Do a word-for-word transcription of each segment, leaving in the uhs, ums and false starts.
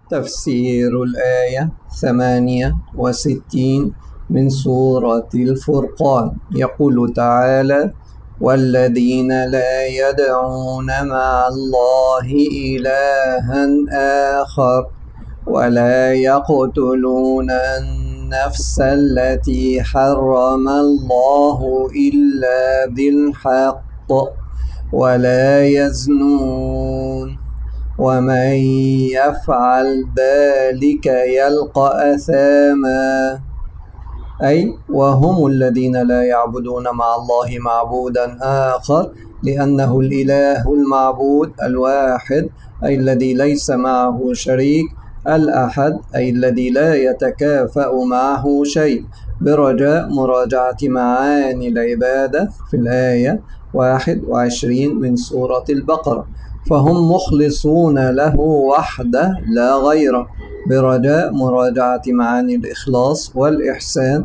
تفسير الآية ثمانية وستين من سورة الفرقان. يقول تعالى: والذين لا يدعون مع الله إلها آخر ولا يقتلون النفس التي حرم الله إلا بالحق ولا يزنون ومن يفعل ذلك يلقى أثاما، أي وهم الذين لا يعبدون مع الله معبودا آخر، لأنه الإله المعبود الواحد، أي الذي ليس معه شريك، الأحد، أي الذي لا يتكافأ معه شيء، برجاء مراجعة معاني العبادة في الآية واحد وعشرين من سورة البقرة. فهم مخلصون له وحده لا غيره، برجاء مراجعة معاني الإخلاص والإحسان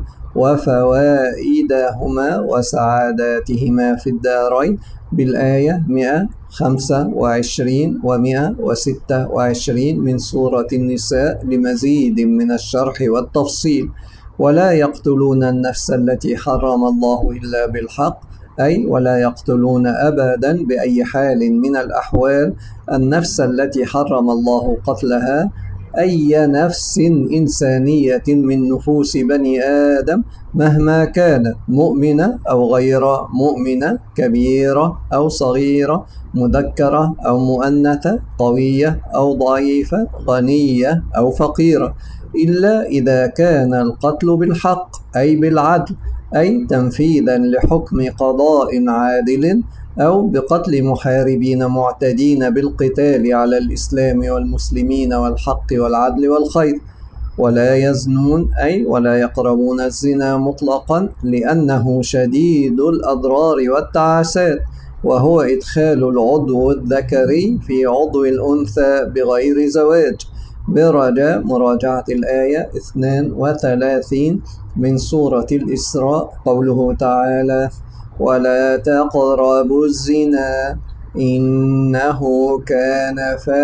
وفوائدهما وسعاداتهما في الدارين بالآية مئة وخمسة وعشرين ومئة وستة وعشرين من سورة النساء لمزيد من الشرح والتفصيل. ولا يقتلون النفس التي حرم الله إلا بالحق، أي ولا يقتلون أبدا بأي حال من الأحوال النفس التي حرم الله قتلها، أي نفس إنسانية من نفوس بني آدم مهما كانت، مؤمنة أو غير مؤمنة، كبيرة أو صغيرة، مذكرة أو مؤنثة، قوية أو ضعيفة، غنية أو فقيرة، إلا إذا كان القتل بالحق أي بالعدل، أي تنفيذا لحكم قضاء عادل، أو بقتل محاربين معتدين بالقتال على الإسلام والمسلمين والحق والعدل والخير. ولا يزنون، أي ولا يقربون الزنا مطلقا، لأنه شديد الأضرار والتعاسات، وهو إدخال العضو الذكري في عضو الأنثى بغير زواج، برجاء مراجعة الآية اثنين وثلاثين من سورة الإسراء. قوله تعالى: ولا تقربوا الزنا إنه كان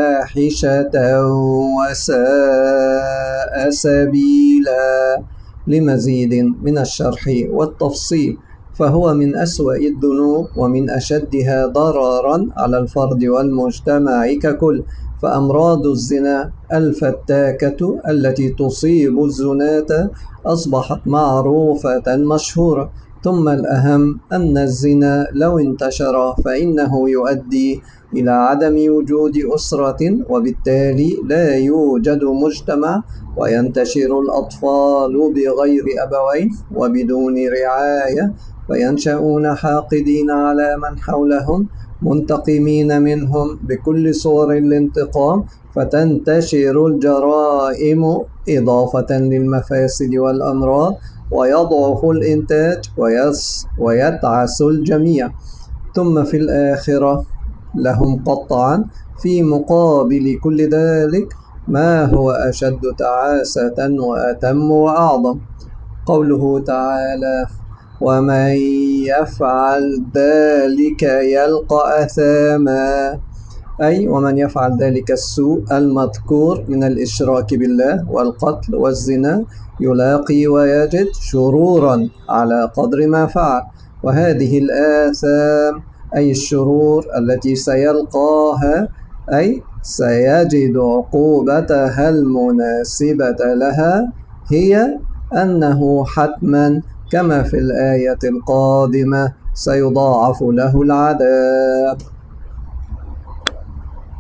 فاحشة وساء سبيلا، لمزيد من الشرح والتفصيل. فهو من أسوأ الذنوب ومن أشدها ضررا على الفرد والمجتمع ككل، فأمراض الزنا الفتاكة التي تصيب الزناة أصبحت معروفة مشهورة. ثم الأهم أن الزنا لو انتشر فإنه يؤدي إلى عدم وجود أسرة، وبالتالي لا يوجد مجتمع، وينتشر الأطفال بغير أبوين وبدون رعاية، فينشأون حاقدين على من حولهم، منتقمين منهم بكل صور الانتقام، فتنتشر الجرائم إضافة للمفاسد والأمراض، ويضعف الإنتاج ويتعس الجميع. ثم في الآخرة لهم قطعا في مقابل كل ذلك ما هو أشد تعاسة وأتم وأعظم. قوله تعالى: ومن يفعل ذلك يلقى أثاما، أي ومن يفعل ذلك السوء المذكور من الإشراك بالله والقتل والزنا يلاقي ويجد شرورا على قدر ما فعل، وهذه الآثام أي الشرور التي سيلقاها، أي سيجد عقوبتها المناسبة لها، هي أنه حتما كما في الآية القادمة سيضاعف له العذاب.